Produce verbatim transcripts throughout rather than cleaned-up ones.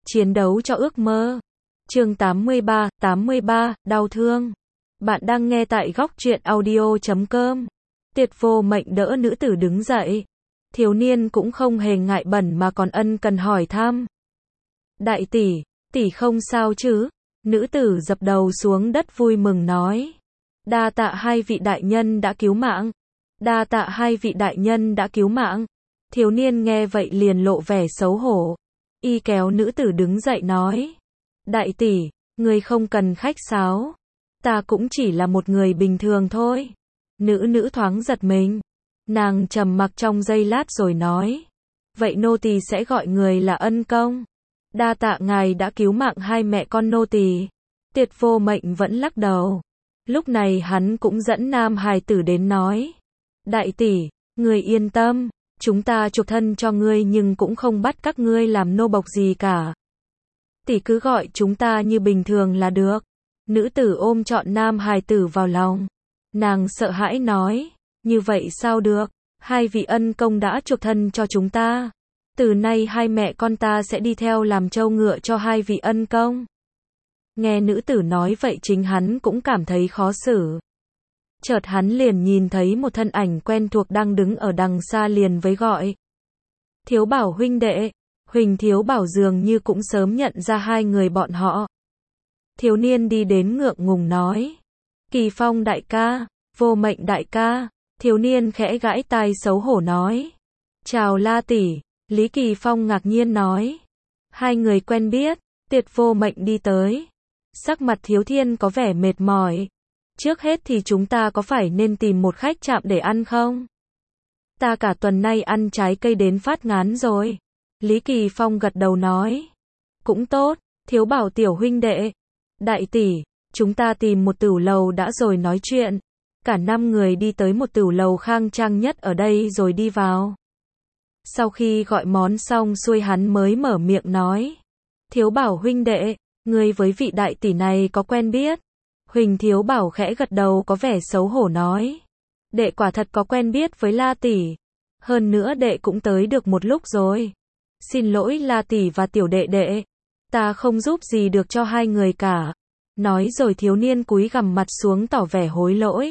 Chiến đấu cho ước mơ. Chương tám mươi ba, tám mươi ba, đau thương. Bạn đang nghe tại góc truyện audio chấm com. Tiệt Vô Mệnh đỡ nữ tử đứng dậy. Thiếu niên cũng không hề ngại bẩn mà còn ân cần hỏi thăm. Đại tỷ, tỷ không sao chứ? Nữ tử dập đầu xuống đất vui mừng nói. Đa tạ hai vị đại nhân đã cứu mạng. Đa tạ hai vị đại nhân đã cứu mạng. Thiếu niên nghe vậy liền lộ vẻ xấu hổ. Y kéo nữ tử đứng dậy nói. Đại tỷ, người không cần khách sáo. Ta cũng chỉ là một người bình thường thôi. Nữ nữ thoáng giật mình. Nàng trầm mặc trong giây lát rồi nói. Vậy nô tỳ sẽ gọi người là ân công. Đa tạ ngài đã cứu mạng hai mẹ con nô tỳ. Tiệt Vô Mệnh vẫn lắc đầu. Lúc này hắn cũng dẫn nam hài tử đến nói. Đại tỷ, người yên tâm. Chúng ta chuộc thân cho ngươi nhưng cũng không bắt các ngươi làm nô bộc gì cả. Tỷ cứ gọi chúng ta như bình thường là được. Nữ tử ôm trọn nam hài tử vào lòng. Nàng sợ hãi nói. Như vậy sao được? Hai vị ân công đã chuộc thân cho chúng ta. Từ nay hai mẹ con ta sẽ đi theo làm trâu ngựa cho hai vị ân công. Nghe nữ tử nói vậy chính hắn cũng cảm thấy khó xử. Chợt hắn liền nhìn thấy một thân ảnh quen thuộc đang đứng ở đằng xa liền với gọi. Thiếu Bảo huynh đệ. Huỳnh Thiếu Bảo dường như cũng sớm nhận ra hai người bọn họ. Thiếu niên đi đến ngượng ngùng nói. Kỳ Phong đại ca, Vô Mệnh đại ca. Thiếu niên khẽ gãi tai xấu hổ nói. Chào La tỷ. Lý Kỳ Phong ngạc nhiên nói. Hai người quen biết. Tiệt Vô Mệnh đi tới. Sắc mặt Thiếu Thiên có vẻ mệt mỏi. Trước hết thì chúng ta có phải nên tìm một khách trạm để ăn không? Ta cả tuần nay ăn trái cây đến phát ngán rồi. Lý Kỳ Phong gật đầu nói. Cũng tốt, Thiếu Bảo tiểu huynh đệ. Đại tỷ, chúng ta tìm một tửu lầu đã rồi nói chuyện. Cả năm người đi tới một tửu lầu khang trang nhất ở đây rồi đi vào. Sau khi gọi món xong xuôi hắn mới mở miệng nói. Thiếu Bảo huynh đệ, ngươi với vị đại tỷ này có quen biết? Huỳnh Thiếu Bảo khẽ gật đầu có vẻ xấu hổ nói. Đệ quả thật có quen biết với La tỷ. Hơn nữa đệ cũng tới được một lúc rồi. Xin lỗi La tỷ và tiểu đệ đệ. Ta không giúp gì được cho hai người cả. Nói rồi thiếu niên cúi gằm mặt xuống tỏ vẻ hối lỗi.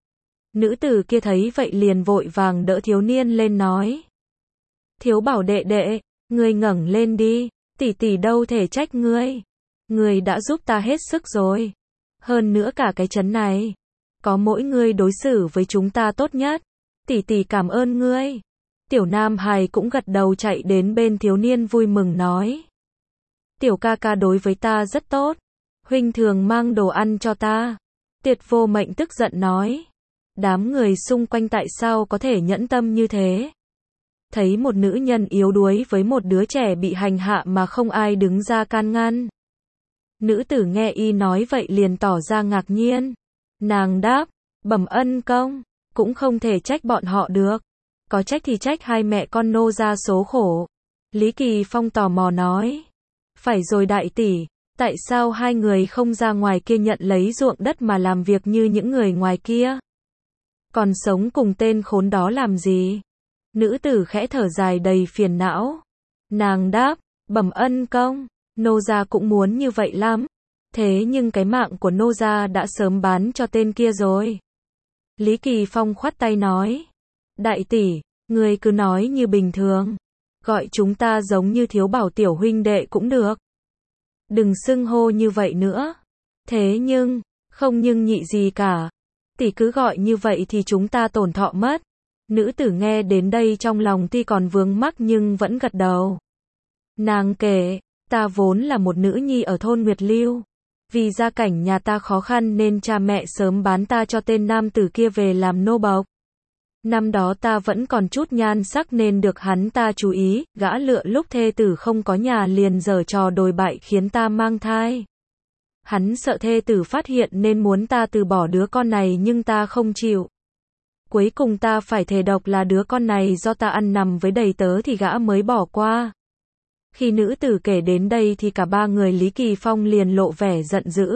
Nữ tử kia thấy vậy liền vội vàng đỡ thiếu niên lên nói. Thiếu Bảo đệ đệ, ngươi ngẩng lên đi. Tỷ tỷ đâu thể trách ngươi. Ngươi đã giúp ta hết sức rồi. Hơn nữa cả cái trấn này. Có mỗi ngươi đối xử với chúng ta tốt nhất. Tỷ tỷ cảm ơn ngươi. Tiểu Nam Hài cũng gật đầu chạy đến bên thiếu niên vui mừng nói. Tiểu ca ca đối với ta rất tốt. Huynh thường mang đồ ăn cho ta. Tiệt Vô Mệnh tức giận nói. Đám người xung quanh tại sao có thể nhẫn tâm như thế? Thấy một nữ nhân yếu đuối với một đứa trẻ bị hành hạ mà không ai đứng ra can ngăn. Nữ tử nghe y nói vậy liền tỏ ra ngạc nhiên. Nàng đáp, bẩm ân công, cũng không thể trách bọn họ được. Có trách thì trách hai mẹ con nô gia số khổ. Lý Kỳ Phong tò mò nói. Phải rồi đại tỷ, tại sao hai người không ra ngoài kia nhận lấy ruộng đất mà làm việc như những người ngoài kia? Còn sống cùng tên khốn đó làm gì? Nữ tử khẽ thở dài đầy phiền não. Nàng đáp, bẩm ân công, nô gia cũng muốn như vậy lắm. Thế nhưng cái mạng của nô gia đã sớm bán cho tên kia rồi. Lý Kỳ Phong khoát tay nói. Đại tỷ, người cứ nói như bình thường. Gọi chúng ta giống như Thiếu Bảo tiểu huynh đệ cũng được. Đừng xưng hô như vậy nữa. Thế nhưng, không nhưng nhị gì cả. Tỷ cứ gọi như vậy thì chúng ta tổn thọ mất. Nữ tử nghe đến đây trong lòng tuy còn vướng mắc nhưng vẫn gật đầu. Nàng kể, ta vốn là một nữ nhi ở thôn Nguyệt Lưu. Vì gia cảnh nhà ta khó khăn nên cha mẹ sớm bán ta cho tên nam tử kia về làm nô bộc. Năm đó ta vẫn còn chút nhan sắc nên được hắn ta chú ý, gã lựa lúc thê tử không có nhà liền giở trò đồi bại khiến ta mang thai. Hắn sợ thê tử phát hiện nên muốn ta từ bỏ đứa con này nhưng ta không chịu. Cuối cùng ta phải thề độc là đứa con này do ta ăn nằm với đầy tớ thì gã mới bỏ qua. Khi nữ tử kể đến đây thì cả ba người Lý Kỳ Phong liền lộ vẻ giận dữ.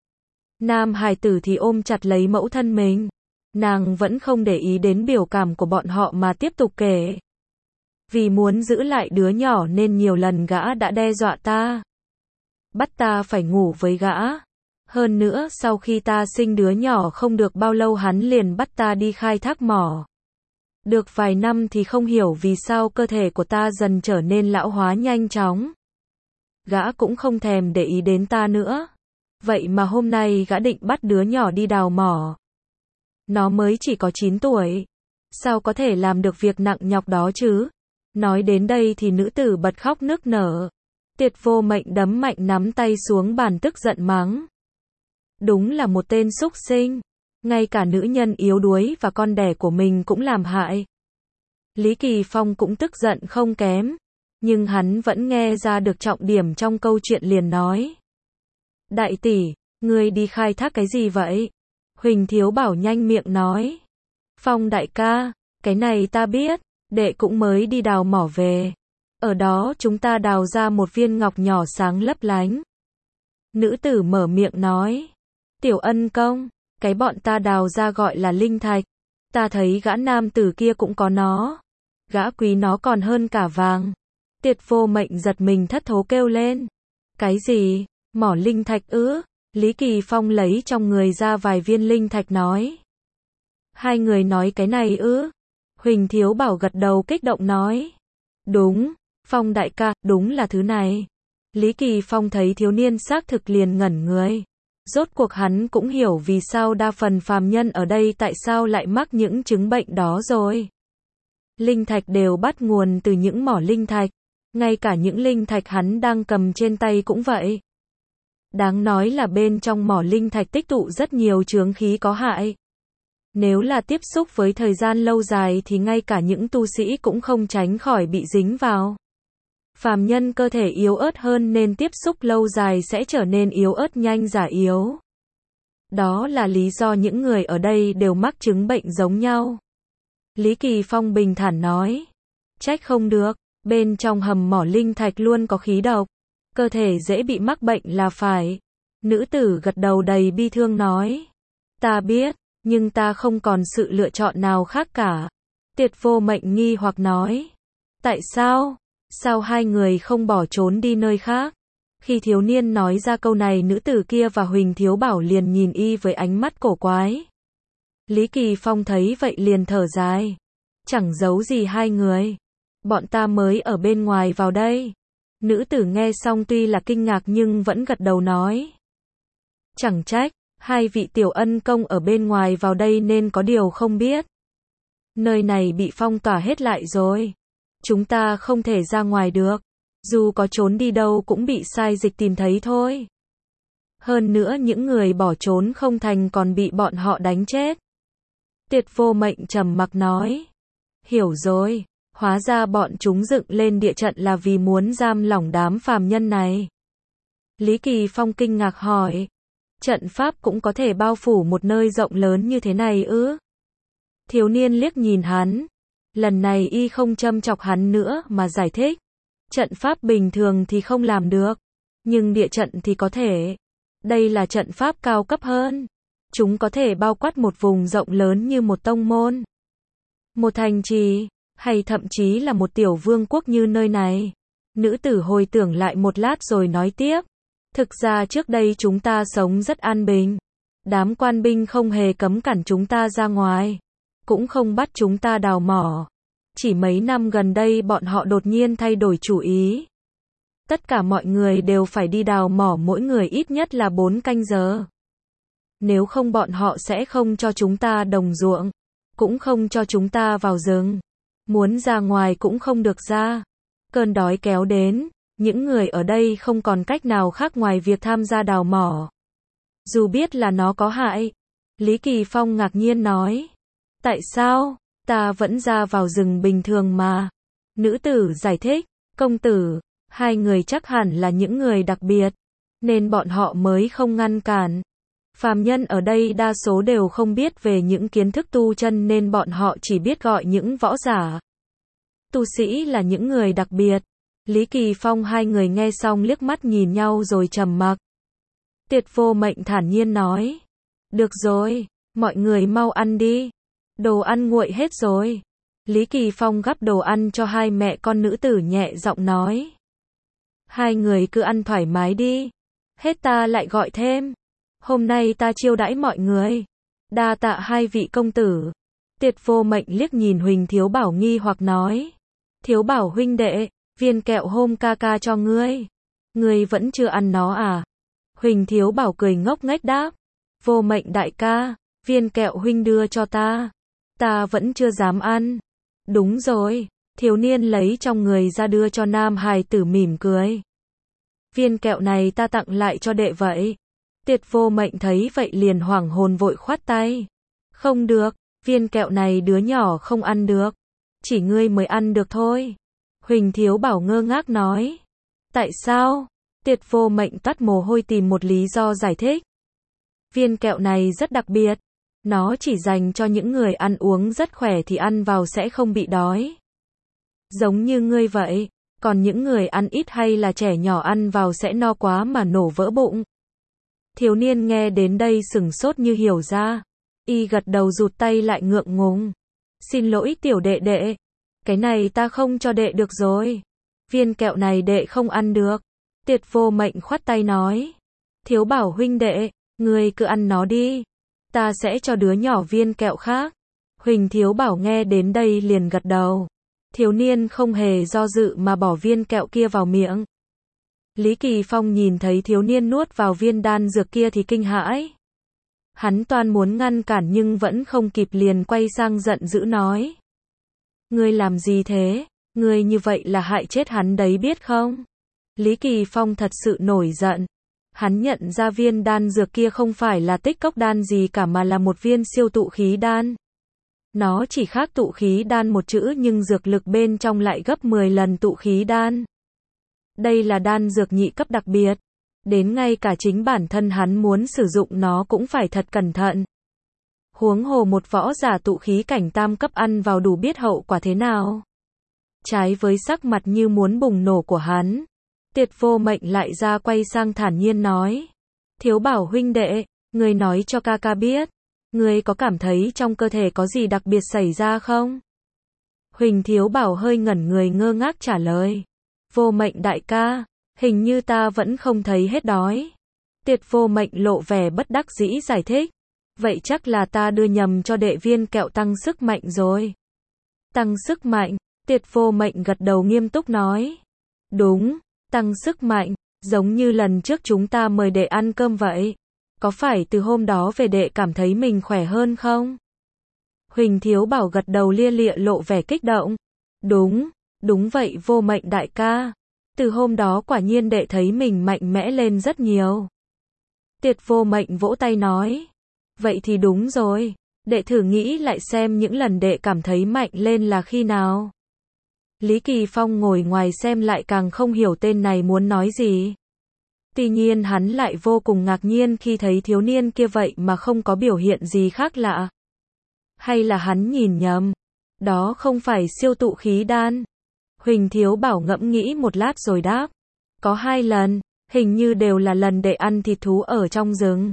Nam hài tử thì ôm chặt lấy mẫu thân mình. Nàng vẫn không để ý đến biểu cảm của bọn họ mà tiếp tục kể. Vì muốn giữ lại đứa nhỏ nên nhiều lần gã đã đe dọa ta. Bắt ta phải ngủ với gã. Hơn nữa sau khi ta sinh đứa nhỏ không được bao lâu hắn liền bắt ta đi khai thác mỏ. Được vài năm thì không hiểu vì sao cơ thể của ta dần trở nên lão hóa nhanh chóng. Gã cũng không thèm để ý đến ta nữa. Vậy mà hôm nay gã định bắt đứa nhỏ đi đào mỏ. Nó mới chỉ có chín tuổi. Sao có thể làm được việc nặng nhọc đó chứ? Nói đến đây thì nữ tử bật khóc nức nở. Tiệt Vô Mệnh đấm mạnh nắm tay xuống bàn tức giận mắng. Đúng là một tên súc sinh. Ngay cả nữ nhân yếu đuối và con đẻ của mình cũng làm hại. Lý Kỳ Phong cũng tức giận không kém. Nhưng hắn vẫn nghe ra được trọng điểm trong câu chuyện liền nói. Đại tỷ, ngươi đi khai thác cái gì vậy? Huỳnh Thiếu Bảo nhanh miệng nói. Phong đại ca, cái này ta biết, đệ cũng mới đi đào mỏ về. Ở đó chúng ta đào ra một viên ngọc nhỏ sáng lấp lánh. Nữ tử mở miệng nói. Tiểu Ân công, cái bọn ta đào ra gọi là linh thạch. Ta thấy gã nam tử kia cũng có nó. Gã quý nó còn hơn cả vàng. Tiệt Vô Mệnh giật mình thất thố kêu lên. Cái gì? Mỏ linh thạch ư? Lý Kỳ Phong lấy trong người ra vài viên linh thạch nói. Hai người nói cái này ư? Huỳnh Thiếu Bảo gật đầu kích động nói. Đúng, Phong đại ca, đúng là thứ này. Lý Kỳ Phong thấy thiếu niên xác thực liền ngẩn người. Rốt cuộc hắn cũng hiểu vì sao đa phần phàm nhân ở đây tại sao lại mắc những chứng bệnh đó rồi. Linh thạch đều bắt nguồn từ những mỏ linh thạch. Ngay cả những linh thạch hắn đang cầm trên tay cũng vậy. Đáng nói là bên trong mỏ linh thạch tích tụ rất nhiều chướng khí có hại. Nếu là tiếp xúc với thời gian lâu dài thì ngay cả những tu sĩ cũng không tránh khỏi bị dính vào. Phàm nhân cơ thể yếu ớt hơn nên tiếp xúc lâu dài sẽ trở nên yếu ớt nhanh già yếu. Đó là lý do những người ở đây đều mắc chứng bệnh giống nhau. Lý Kỳ Phong bình thản nói. Trách không được, bên trong hầm mỏ linh thạch luôn có khí độc. Cơ thể dễ bị mắc bệnh là phải. Nữ tử gật đầu đầy bi thương nói. Ta biết, nhưng ta không còn sự lựa chọn nào khác cả. Tiệt Vô Mệnh nghi hoặc nói. Tại sao? Sao hai người không bỏ trốn đi nơi khác? Khi thiếu niên nói ra câu này nữ tử kia và Huỳnh Thiếu Bảo liền nhìn y với ánh mắt cổ quái. Lý Kỳ Phong thấy vậy liền thở dài. Chẳng giấu gì hai người. Bọn ta mới ở bên ngoài vào đây. Nữ tử nghe xong tuy là kinh ngạc nhưng vẫn gật đầu nói. Chẳng trách, hai vị tiểu ân công ở bên ngoài vào đây nên có điều không biết. Nơi này bị phong tỏa hết lại rồi. Chúng ta không thể ra ngoài được. Dù có trốn đi đâu cũng bị sai dịch tìm thấy thôi. Hơn nữa những người bỏ trốn không thành còn bị bọn họ đánh chết. Tiệt Vô Mệnh trầm mặc nói. Hiểu rồi. Hóa ra bọn chúng dựng lên địa trận là vì muốn giam lỏng đám phàm nhân này. Lý Kỳ Phong kinh ngạc hỏi. Trận pháp cũng có thể bao phủ một nơi rộng lớn như thế này ư? Thiếu niên liếc nhìn hắn. Lần này y không châm chọc hắn nữa mà giải thích. Trận pháp bình thường thì không làm được. Nhưng địa trận thì có thể. Đây là trận pháp cao cấp hơn. Chúng có thể bao quát một vùng rộng lớn như một tông môn. Một thành trì. Hay thậm chí là một tiểu vương quốc như nơi này. Nữ tử hồi tưởng lại một lát rồi nói tiếp. Thực ra trước đây chúng ta sống rất an bình. Đám quan binh không hề cấm cản chúng ta ra ngoài. Cũng không bắt chúng ta đào mỏ. Chỉ mấy năm gần đây bọn họ đột nhiên thay đổi chủ ý. Tất cả mọi người đều phải đi đào mỏ mỗi người ít nhất là bốn canh giờ. Nếu không bọn họ sẽ không cho chúng ta đồng ruộng. Cũng không cho chúng ta vào rừng. Muốn ra ngoài cũng không được ra. Cơn đói kéo đến, những người ở đây không còn cách nào khác ngoài việc tham gia đào mỏ. Dù biết là nó có hại. Lý Kỳ Phong ngạc nhiên nói. Tại sao? Ta vẫn ra vào rừng bình thường mà. Nữ tử giải thích. Công tử, hai người chắc hẳn là những người đặc biệt. Nên bọn họ mới không ngăn cản. Phàm nhân ở đây đa số đều không biết về những kiến thức tu chân nên bọn họ chỉ biết gọi những võ giả. Tu sĩ là những người đặc biệt. Lý Kỳ Phong hai người nghe xong liếc mắt nhìn nhau rồi trầm mặc. Tiệt Vô Mệnh thản nhiên nói. Được rồi, mọi người mau ăn đi. Đồ ăn nguội hết rồi. Lý Kỳ Phong gắp đồ ăn cho hai mẹ con nữ tử nhẹ giọng nói. Hai người cứ ăn thoải mái đi. Hết ta lại gọi thêm. Hôm nay ta chiêu đãi mọi người. Đa tạ hai vị công tử. Tiệt Vô Mệnh liếc nhìn Huỳnh Thiếu Bảo nghi hoặc nói. Thiếu Bảo huynh đệ, viên kẹo hôm ca ca cho ngươi. Ngươi vẫn chưa ăn nó à? Huỳnh Thiếu Bảo cười ngốc nghếch đáp. Vô Mệnh đại ca, viên kẹo huynh đưa cho ta. Ta vẫn chưa dám ăn. Đúng rồi, thiếu niên lấy trong người ra đưa cho nam hài tử mỉm cười. Viên kẹo này ta tặng lại cho đệ vậy. Tiệt Vô Mệnh thấy vậy liền hoảng hồn vội khoát tay. Không được, viên kẹo này đứa nhỏ không ăn được. Chỉ ngươi mới ăn được thôi. Huỳnh Thiếu Bảo ngơ ngác nói. Tại sao? Tiệt Vô Mệnh toát mồ hôi tìm một lý do giải thích. Viên kẹo này rất đặc biệt. Nó chỉ dành cho những người ăn uống rất khỏe thì ăn vào sẽ không bị đói. Giống như ngươi vậy. Còn những người ăn ít hay là trẻ nhỏ ăn vào sẽ no quá mà nổ vỡ bụng. Thiếu niên nghe đến đây sửng sốt như hiểu ra. Y gật đầu rụt tay lại ngượng ngùng. Xin lỗi tiểu đệ đệ. Cái này ta không cho đệ được rồi. Viên kẹo này đệ không ăn được. Tiệt Vô Mệnh khoát tay nói. Thiếu Bảo huynh đệ, ngươi cứ ăn nó đi. Ta sẽ cho đứa nhỏ viên kẹo khác. Huỳnh Thiếu Bảo nghe đến đây liền gật đầu. Thiếu niên không hề do dự mà bỏ viên kẹo kia vào miệng. Lý Kỳ Phong nhìn thấy thiếu niên nuốt vào viên đan dược kia thì kinh hãi. Hắn toan muốn ngăn cản nhưng vẫn không kịp liền quay sang giận dữ nói. Ngươi làm gì thế? Ngươi như vậy là hại chết hắn đấy biết không? Lý Kỳ Phong thật sự nổi giận. Hắn nhận ra viên đan dược kia không phải là tích cốc đan gì cả mà là một viên siêu tụ khí đan. Nó chỉ khác tụ khí đan một chữ nhưng dược lực bên trong lại gấp mười lần tụ khí đan. Đây là đan dược nhị cấp đặc biệt. Đến ngay cả chính bản thân hắn muốn sử dụng nó cũng phải thật cẩn thận. Huống hồ một võ giả tụ khí cảnh tam cấp ăn vào đủ biết hậu quả thế nào. Trái với sắc mặt như muốn bùng nổ của hắn. Tiệt Vô Mệnh lại ra quay sang thản nhiên nói. Thiếu Bảo huynh đệ, ngươi nói cho ca ca biết. Ngươi có cảm thấy trong cơ thể có gì đặc biệt xảy ra không? Huỳnh Thiếu Bảo hơi ngẩn người ngơ ngác trả lời. Vô Mệnh đại ca, hình như ta vẫn không thấy hết đói. Tiệt Vô Mệnh lộ vẻ bất đắc dĩ giải thích. Vậy chắc là ta đưa nhầm cho đệ viên kẹo tăng sức mạnh rồi. Tăng sức mạnh, Tiệt Vô Mệnh gật đầu nghiêm túc nói. Đúng, tăng sức mạnh, giống như lần trước chúng ta mời đệ ăn cơm vậy. Có phải từ hôm đó về đệ cảm thấy mình khỏe hơn không? Huỳnh Thiếu Bảo gật đầu lia lịa lộ vẻ kích động. Đúng, đúng vậy Vô Mệnh đại ca. Từ hôm đó quả nhiên đệ thấy mình mạnh mẽ lên rất nhiều. Tiệt Vô Mệnh vỗ tay nói. Vậy thì đúng rồi. Đệ thử nghĩ lại xem những lần đệ cảm thấy mạnh lên là khi nào. Lý Kỳ Phong ngồi ngoài xem lại càng không hiểu tên này muốn nói gì. Tuy nhiên hắn lại vô cùng ngạc nhiên khi thấy thiếu niên kia vậy mà không có biểu hiện gì khác lạ. Hay là hắn nhìn nhầm? Đó không phải siêu tụ khí đan. Huỳnh Thiếu Bảo ngẫm nghĩ một lát rồi đáp. Có hai lần, hình như đều là lần đệ ăn thịt thú ở trong rừng.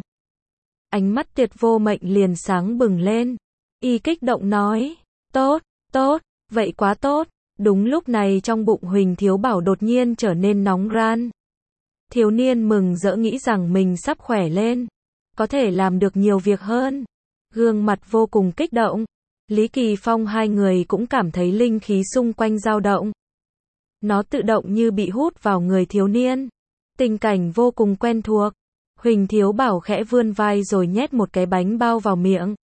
Ánh mắt Tiệt Vô Mệnh liền sáng bừng lên. Y kích động nói. Tốt, tốt, vậy quá tốt. Đúng lúc này trong bụng Huỳnh Thiếu Bảo đột nhiên trở nên nóng ran. Thiếu niên mừng rỡ nghĩ rằng mình sắp khỏe lên. Có thể làm được nhiều việc hơn. Gương mặt vô cùng kích động. Lý Kỳ Phong hai người cũng cảm thấy linh khí xung quanh dao động. Nó tự động như bị hút vào người thiếu niên. Tình cảnh vô cùng quen thuộc. Huỳnh Thiếu Bảo khẽ vươn vai rồi nhét một cái bánh bao vào miệng.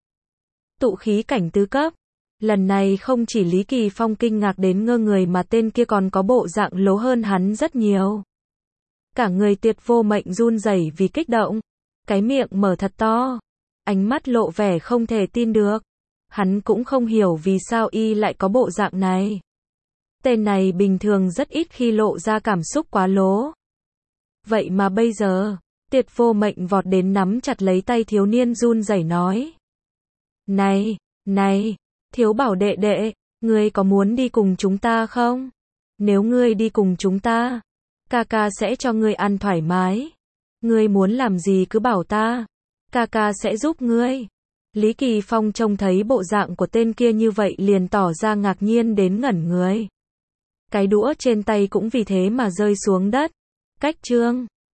Tụ khí cảnh tứ cấp. Lần này không chỉ Lý Kỳ Phong kinh ngạc đến ngơ người mà tên kia còn có bộ dạng lố hơn hắn rất nhiều. Cả người Tiệt Vô Mệnh run rẩy vì kích động. Cái miệng mở thật to. Ánh mắt lộ vẻ không thể tin được. Hắn cũng không hiểu vì sao y lại có bộ dạng này. Tên này bình thường rất ít khi lộ ra cảm xúc quá lố. Vậy mà bây giờ, Tiệt Vô Mệnh vọt đến nắm chặt lấy tay thiếu niên run rẩy nói. Này, này, Thiếu Bảo đệ đệ, ngươi có muốn đi cùng chúng ta không? Nếu ngươi đi cùng chúng ta, ca ca sẽ cho ngươi ăn thoải mái. Ngươi muốn làm gì cứ bảo ta, ca ca sẽ giúp ngươi. Lý Kỳ Phong trông thấy bộ dạng của tên kia như vậy liền tỏ ra ngạc nhiên đến ngẩn người. Cái đũa trên tay cũng vì thế mà rơi xuống đất. Cách chương